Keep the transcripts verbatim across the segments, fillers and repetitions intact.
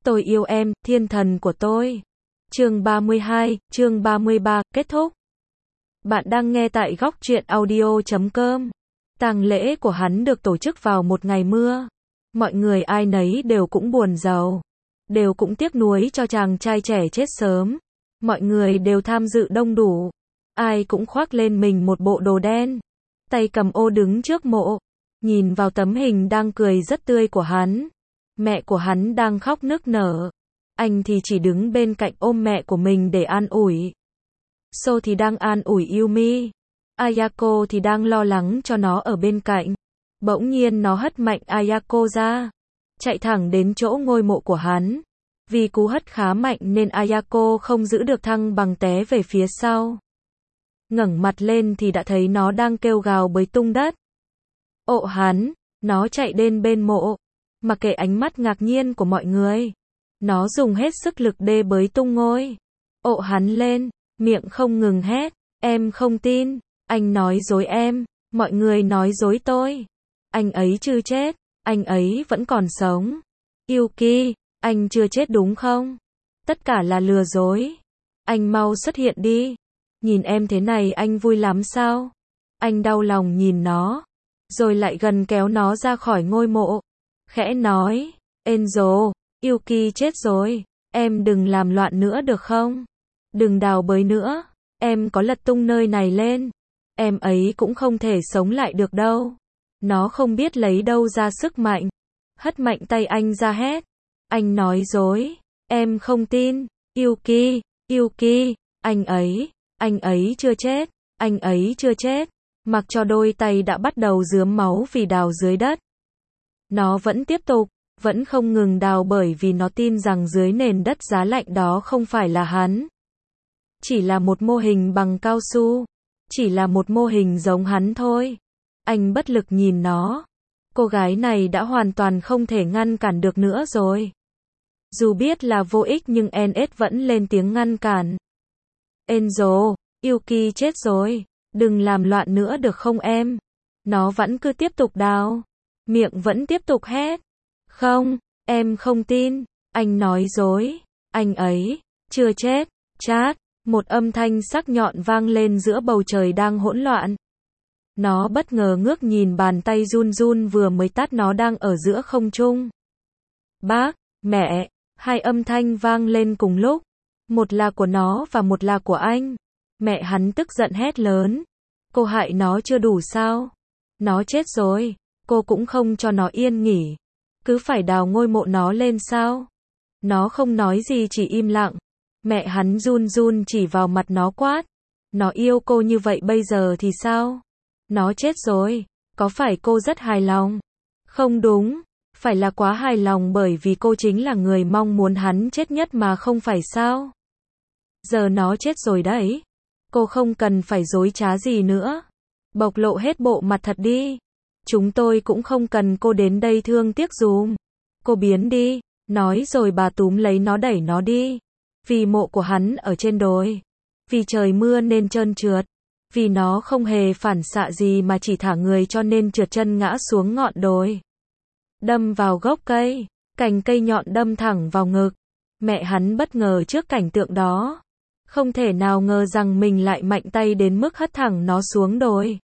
Tôi yêu em, thiên thần của tôi. Chương ba mươi hai, chương ba mươi ba, kết thúc. Bạn đang nghe tại góc truyện audio chấm com. Tang lễ của hắn được tổ chức vào một ngày mưa. Mọi người ai nấy đều cũng buồn rầu. Đều cũng tiếc nuối cho chàng trai trẻ chết sớm. Mọi người đều tham dự đông đủ. Ai cũng khoác lên mình một bộ đồ đen. Tay cầm ô đứng trước mộ. Nhìn vào tấm hình đang cười rất tươi của hắn. Mẹ của hắn đang khóc nức nở. Anh thì chỉ đứng bên cạnh ôm mẹ của mình để an ủi. So thì đang an ủi Yumi. Ayako thì đang lo lắng cho nó ở bên cạnh. Bỗng nhiên nó hất mạnh Ayako ra. Chạy thẳng đến chỗ ngôi mộ của hắn. Vì cú hất khá mạnh nên Ayako không giữ được thăng bằng té về phía sau. Ngẩng mặt lên thì đã thấy nó đang kêu gào bới tung đất. Ộ hắn, nó chạy đến bên mộ. Mặc kệ ánh mắt ngạc nhiên của mọi người. Nó dùng hết sức lực đê bới tung ngôi. Ộ hắn lên, miệng không ngừng hét. Em không tin, anh nói dối em, mọi người nói dối tôi. Anh ấy chưa chết, anh ấy vẫn còn sống. Yuki, anh chưa chết đúng không? Tất cả là lừa dối. Anh mau xuất hiện đi. Nhìn em thế này anh vui lắm sao? Anh đau lòng nhìn nó. Rồi lại gần kéo nó ra khỏi ngôi mộ. Khẽ nói, Enzo, Yuki chết rồi, em đừng làm loạn nữa được không? Đừng đào bới nữa, em có lật tung nơi này lên. Em ấy cũng không thể sống lại được đâu. Nó không biết lấy đâu ra sức mạnh. Hất mạnh tay anh ra hét. Anh nói dối, em không tin. Yuki, Yuki, anh ấy, anh ấy chưa chết, anh ấy chưa chết. Mặc cho đôi tay đã bắt đầu rướm máu vì đào dưới đất. Nó vẫn tiếp tục, vẫn không ngừng đào bởi vì nó tin rằng dưới nền đất giá lạnh đó không phải là hắn. Chỉ là một mô hình bằng cao su. Chỉ là một mô hình giống hắn thôi. Anh bất lực nhìn nó. Cô gái này đã hoàn toàn không thể ngăn cản được nữa rồi. Dù biết là vô ích nhưng en ét vẫn lên tiếng ngăn cản. Enzo, Yuki chết rồi. Đừng làm loạn nữa được không em? Nó vẫn cứ tiếp tục đào. Miệng vẫn tiếp tục hét. Không, em không tin. Anh nói dối. Anh ấy chưa chết. Chát. Một âm thanh sắc nhọn vang lên giữa bầu trời đang hỗn loạn. Nó bất ngờ ngước nhìn bàn tay run run vừa mới tát nó đang ở giữa không trung. Bác, mẹ, hai âm thanh vang lên cùng lúc. Một là của nó và một là của anh. Mẹ hắn tức giận hét lớn. Cô hại nó chưa đủ sao? Nó chết rồi, cô cũng không cho nó yên nghỉ. Cứ phải đào ngôi mộ nó lên sao? Nó không nói gì chỉ im lặng. Mẹ hắn run run chỉ vào mặt nó quát. Nó yêu cô như vậy bây giờ thì sao? Nó chết rồi, có phải cô rất hài lòng? Không đúng, phải là quá hài lòng bởi vì cô chính là người mong muốn hắn chết nhất mà không phải sao? Giờ nó chết rồi đấy. Cô không cần phải dối trá gì nữa. Bộc lộ hết bộ mặt thật đi. Chúng tôi cũng không cần cô đến đây thương tiếc dùm. Cô biến đi. Nói rồi bà túm lấy nó đẩy nó đi. Vì mộ của hắn ở trên đồi. Vì trời mưa nên trơn trượt. Vì nó không hề phản xạ gì mà chỉ thả người cho nên trượt chân ngã xuống ngọn đồi. Đâm vào gốc cây. Cành cây nhọn đâm thẳng vào ngực. Mẹ hắn bất ngờ trước cảnh tượng đó. Không thể nào ngờ rằng mình lại mạnh tay đến mức hất thẳng nó xuống đồi.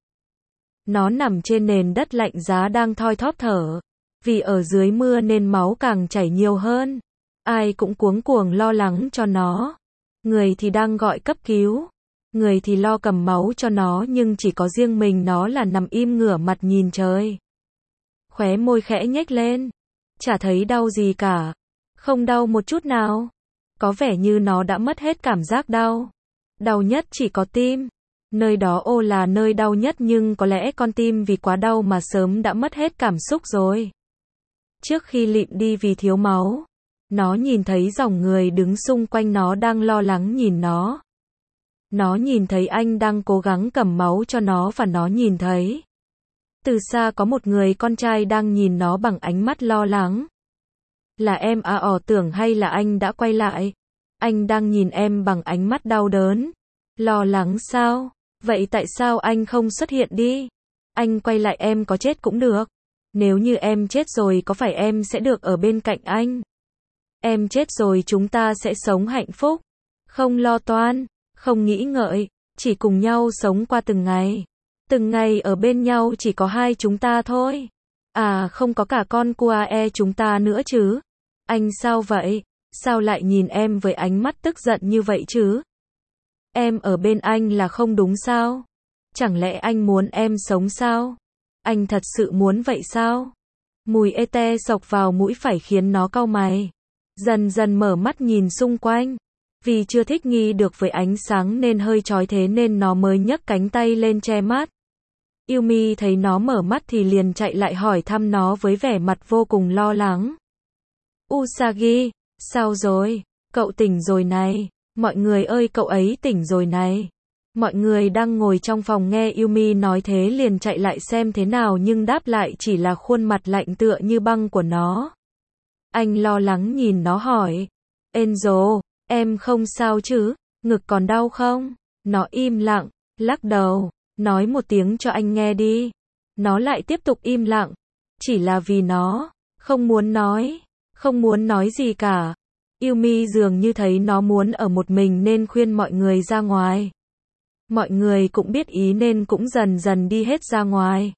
Nó nằm trên nền đất lạnh giá đang thoi thóp thở. Vì ở dưới mưa nên máu càng chảy nhiều hơn. Ai cũng cuống cuồng lo lắng cho nó. Người thì đang gọi cấp cứu. Người thì lo cầm máu cho nó nhưng chỉ có riêng mình nó là nằm im ngửa mặt nhìn trời. Khóe môi khẽ nhếch lên. Chả thấy đau gì cả. Không đau một chút nào. Có vẻ như nó đã mất hết cảm giác đau. Đau nhất chỉ có tim. Nơi đó ô là nơi đau nhất nhưng có lẽ con tim vì quá đau mà sớm đã mất hết cảm xúc rồi. Trước khi lịm đi vì thiếu máu, nó nhìn thấy dòng người đứng xung quanh nó đang lo lắng nhìn nó. Nó nhìn thấy anh đang cố gắng cầm máu cho nó và nó nhìn thấy. Từ xa có một người con trai đang nhìn nó bằng ánh mắt lo lắng. Là em à ỏ tưởng hay là anh đã quay lại? Anh đang nhìn em bằng ánh mắt đau đớn. Lo lắng sao? Vậy tại sao anh không xuất hiện đi? Anh quay lại em có chết cũng được. Nếu như em chết rồi có phải em sẽ được ở bên cạnh anh? Em chết rồi chúng ta sẽ sống hạnh phúc. Không lo toan, không nghĩ ngợi, chỉ cùng nhau sống qua từng ngày. Từng ngày ở bên nhau chỉ có hai chúng ta thôi. À không có cả con cua e chúng ta nữa chứ. Anh sao vậy? Sao lại nhìn em với ánh mắt tức giận như vậy chứ? Em ở bên anh là không đúng sao? Chẳng lẽ anh muốn em sống sao? Anh thật sự muốn vậy sao? Mùi ete sộc vào mũi phải khiến nó cau mày. Dần dần mở mắt nhìn xung quanh. Vì chưa thích nghi được với ánh sáng nên hơi chói thế nên nó mới nhấc cánh tay lên che mắt. Yumi thấy nó mở mắt thì liền chạy lại hỏi thăm nó với vẻ mặt vô cùng lo lắng. Usagi, sao rồi? Cậu tỉnh rồi này. Mọi người ơi cậu ấy tỉnh rồi này. Mọi người đang ngồi trong phòng nghe Yumi nói thế liền chạy lại xem thế nào nhưng đáp lại chỉ là khuôn mặt lạnh tựa như băng của nó. Anh lo lắng nhìn nó hỏi. Enzo, em không sao chứ? Ngực còn đau không? Nó im lặng, lắc đầu, nói một tiếng cho anh nghe đi. Nó lại tiếp tục im lặng. Chỉ là vì nó không muốn nói, không muốn nói gì cả. Yumi dường như thấy nó muốn ở một mình nên khuyên mọi người ra ngoài. Mọi người cũng biết ý nên cũng dần dần đi hết ra ngoài.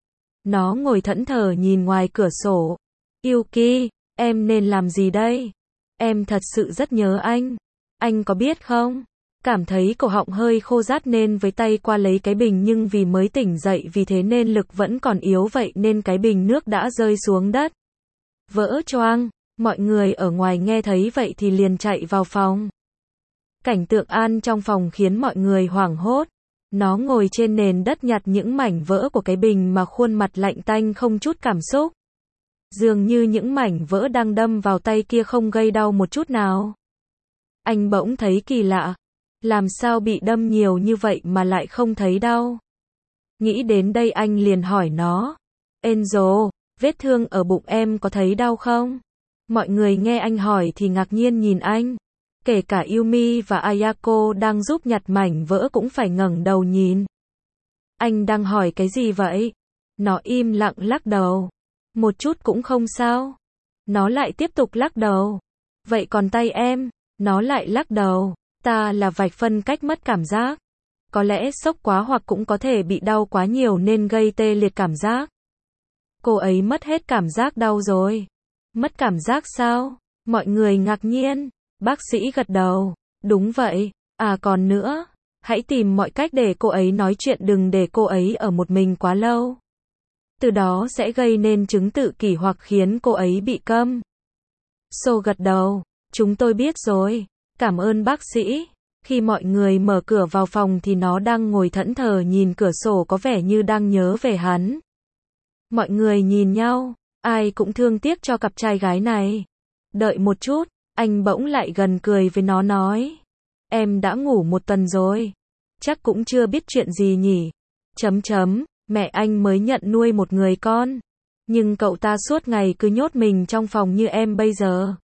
Nó ngồi thẫn thờ nhìn ngoài cửa sổ. Yuki, em nên làm gì đây? Em thật sự rất nhớ anh. Anh có biết không? Cảm thấy cổ họng hơi khô rát nên với tay qua lấy cái bình nhưng vì mới tỉnh dậy vì thế nên lực vẫn còn yếu vậy nên cái bình nước đã rơi xuống đất. Vỡ choang, mọi người ở ngoài nghe thấy vậy thì liền chạy vào phòng. Cảnh tượng An trong phòng khiến mọi người hoảng hốt. Nó ngồi trên nền đất nhặt những mảnh vỡ của cái bình mà khuôn mặt lạnh tanh không chút cảm xúc. Dường như những mảnh vỡ đang đâm vào tay kia không gây đau một chút nào. Anh bỗng thấy kỳ lạ. Làm sao bị đâm nhiều như vậy mà lại không thấy đau? Nghĩ đến đây anh liền hỏi nó. Enzo, vết thương ở bụng em có thấy đau không? Mọi người nghe anh hỏi thì ngạc nhiên nhìn anh. Kể cả Yumi và Ayako đang giúp nhặt mảnh vỡ cũng phải ngẩng đầu nhìn. Anh đang hỏi cái gì vậy? Nó im lặng lắc đầu. Một chút cũng không sao. Nó lại tiếp tục lắc đầu. Vậy còn tay em? Nó lại lắc đầu. Ta là vạch phân cách mất cảm giác. Có lẽ sốc quá hoặc cũng có thể bị đau quá nhiều nên gây tê liệt cảm giác. Cô ấy mất hết cảm giác đau rồi. Mất cảm giác sao? Mọi người ngạc nhiên. Bác sĩ gật đầu. Đúng vậy. À còn nữa. Hãy tìm mọi cách để cô ấy nói chuyện đừng để cô ấy ở một mình quá lâu. Từ đó sẽ gây nên chứng tự kỷ hoặc khiến cô ấy bị câm. So gật đầu. Chúng tôi biết rồi. Cảm ơn bác sĩ. Khi mọi người mở cửa vào phòng thì nó đang ngồi thẫn thờ nhìn cửa sổ có vẻ như đang nhớ về hắn. Mọi người nhìn nhau. Ai cũng thương tiếc cho cặp trai gái này. Đợi một chút. Anh bỗng lại gần cười với nó nói. Em đã ngủ một tuần rồi. Chắc cũng chưa biết chuyện gì nhỉ. Chấm chấm. Mẹ anh mới nhận nuôi một người con. Nhưng cậu ta suốt ngày cứ nhốt mình trong phòng như em bây giờ.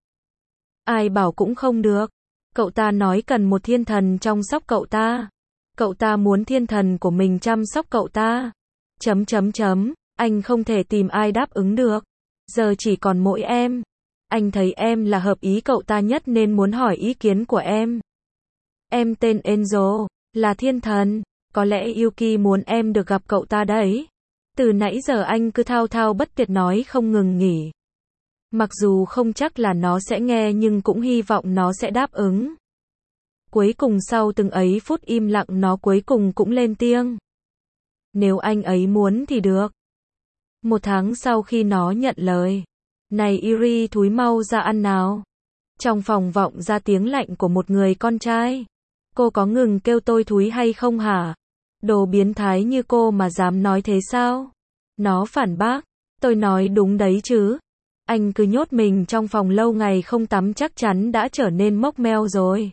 Ai bảo cũng không được. Cậu ta nói cần một thiên thần chăm sóc cậu ta. Cậu ta muốn thiên thần của mình chăm sóc cậu ta. Chấm chấm chấm. Anh không thể tìm ai đáp ứng được. Giờ chỉ còn mỗi em. Anh thấy em là hợp ý cậu ta nhất nên muốn hỏi ý kiến của em. Em tên Enzo, là thiên thần. Có lẽ Yuki muốn em được gặp cậu ta đấy. Từ nãy giờ anh cứ thao thao bất tuyệt nói không ngừng nghỉ. Mặc dù không chắc là nó sẽ nghe nhưng cũng hy vọng nó sẽ đáp ứng. Cuối cùng sau từng ấy phút im lặng nó cuối cùng cũng lên tiếng. Nếu anh ấy muốn thì được. Một tháng sau khi nó nhận lời. Này Iri thúi mau ra ăn nào. Trong phòng vọng ra tiếng lạnh của một người con trai. Cô có ngừng kêu tôi thúi hay không hả? Đồ biến thái như cô mà dám nói thế sao? Nó phản bác. Tôi nói đúng đấy chứ. Anh cứ nhốt mình trong phòng lâu ngày không tắm chắc chắn đã trở nên mốc meo rồi.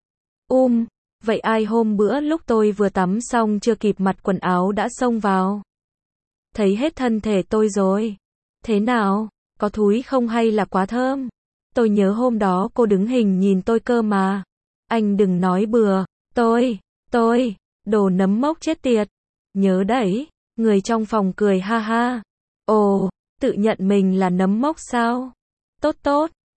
Um, vậy ai hôm bữa lúc tôi vừa tắm xong chưa kịp mặc quần áo đã xông vào? Thấy hết thân thể tôi rồi. Thế nào? Có thúi không hay là quá thơm? Tôi nhớ hôm đó cô đứng hình nhìn tôi cơ mà. Anh đừng nói bừa. Tôi, tôi, đồ nấm mốc chết tiệt. Nhớ đấy. Người trong phòng cười ha ha. Ồ, tự nhận mình là nấm mốc sao? Tốt tốt,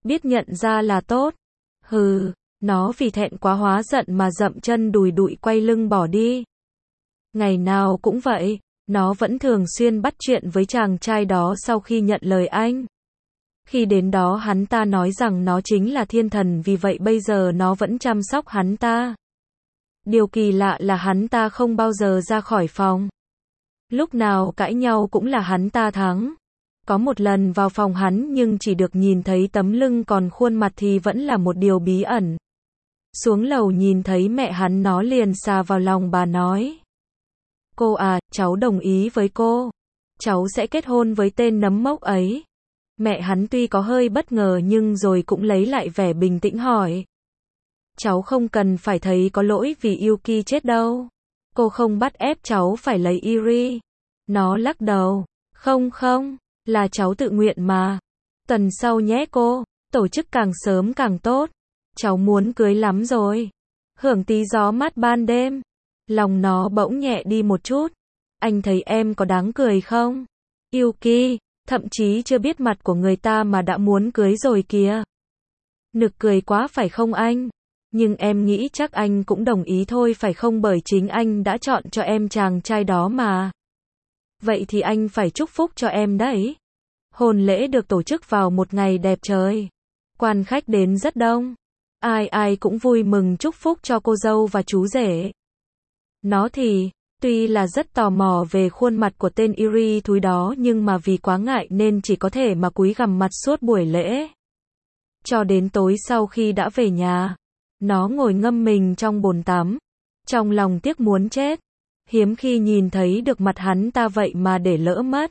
biết nhận ra là tốt. Hừ, nó vì thẹn quá hóa giận mà dậm chân đùi đụi quay lưng bỏ đi. Ngày nào cũng vậy, nó vẫn thường xuyên bắt chuyện với chàng trai đó sau khi nhận lời anh. Khi đến đó hắn ta nói rằng nó chính là thiên thần, vì vậy bây giờ nó vẫn chăm sóc hắn ta. Điều kỳ lạ là hắn ta không bao giờ ra khỏi phòng. Lúc nào cãi nhau cũng là hắn ta thắng. Có một lần vào phòng hắn nhưng chỉ được nhìn thấy tấm lưng, còn khuôn mặt thì vẫn là một điều bí ẩn. Xuống lầu nhìn thấy mẹ hắn, nó liền xà vào lòng bà nói: cô à, cháu đồng ý với cô. Cháu sẽ kết hôn với tên nấm mốc ấy. Mẹ hắn tuy có hơi bất ngờ nhưng rồi cũng lấy lại vẻ bình tĩnh hỏi: cháu không cần phải thấy có lỗi vì Yuki chết đâu. Cô không bắt ép cháu phải lấy Eri. Nó lắc đầu: không không, là cháu tự nguyện mà. Tuần sau nhé cô, tổ chức càng sớm càng tốt. Cháu muốn cưới lắm rồi. Hưởng tí gió mát ban đêm. Lòng nó bỗng nhẹ đi một chút. Anh thấy em có đáng cười không? Yuki, thậm chí chưa biết mặt của người ta mà đã muốn cưới rồi kìa. Nực cười quá phải không anh? Nhưng em nghĩ chắc anh cũng đồng ý thôi phải không, bởi chính anh đã chọn cho em chàng trai đó mà. Vậy thì anh phải chúc phúc cho em đấy. Hôn lễ được tổ chức vào một ngày đẹp trời. Quan khách đến rất đông. Ai ai cũng vui mừng chúc phúc cho cô dâu và chú rể. Nó thì, tuy là rất tò mò về khuôn mặt của tên Eri thúi đó nhưng mà vì quá ngại nên chỉ có thể mà cúi gằm mặt suốt buổi lễ. Cho đến tối sau khi đã về nhà, nó ngồi ngâm mình trong bồn tắm. Trong lòng tiếc muốn chết. Hiếm khi nhìn thấy được mặt hắn ta vậy mà để lỡ mất.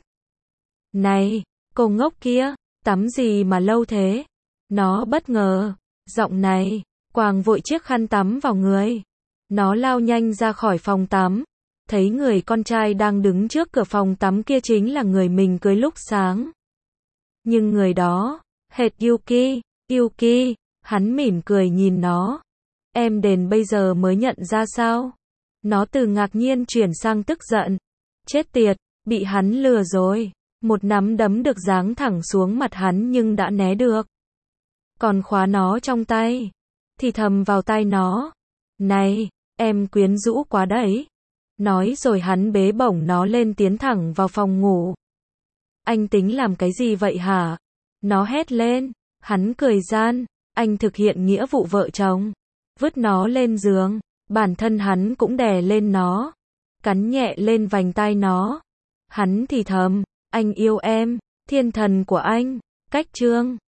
Này, cô ngốc kia, tắm gì mà lâu thế? Nó bất ngờ. Giọng này, quàng vội chiếc khăn tắm vào người. Nó lao nhanh ra khỏi phòng tắm. Thấy người con trai đang đứng trước cửa phòng tắm kia chính là người mình cưới lúc sáng. Nhưng người đó, hệt Yuki, Yuki, hắn mỉm cười nhìn nó. Em đến bây giờ mới nhận ra sao? Nó từ ngạc nhiên chuyển sang tức giận. Chết tiệt, bị hắn lừa rồi. Một nắm đấm được giáng thẳng xuống mặt hắn nhưng đã né được. Còn khóa nó trong tay. Thì thầm vào tai nó: này, em quyến rũ quá đấy. Nói rồi hắn bế bổng nó lên tiến thẳng vào phòng ngủ. Anh tính làm cái gì vậy hả? Nó hét lên. Hắn cười gian. Anh thực hiện nghĩa vụ vợ chồng. Vứt nó lên giường. Bản thân hắn cũng đè lên nó. Cắn nhẹ lên vành tai nó. Hắn thì thầm: anh yêu em, thiên thần của anh. Cách chương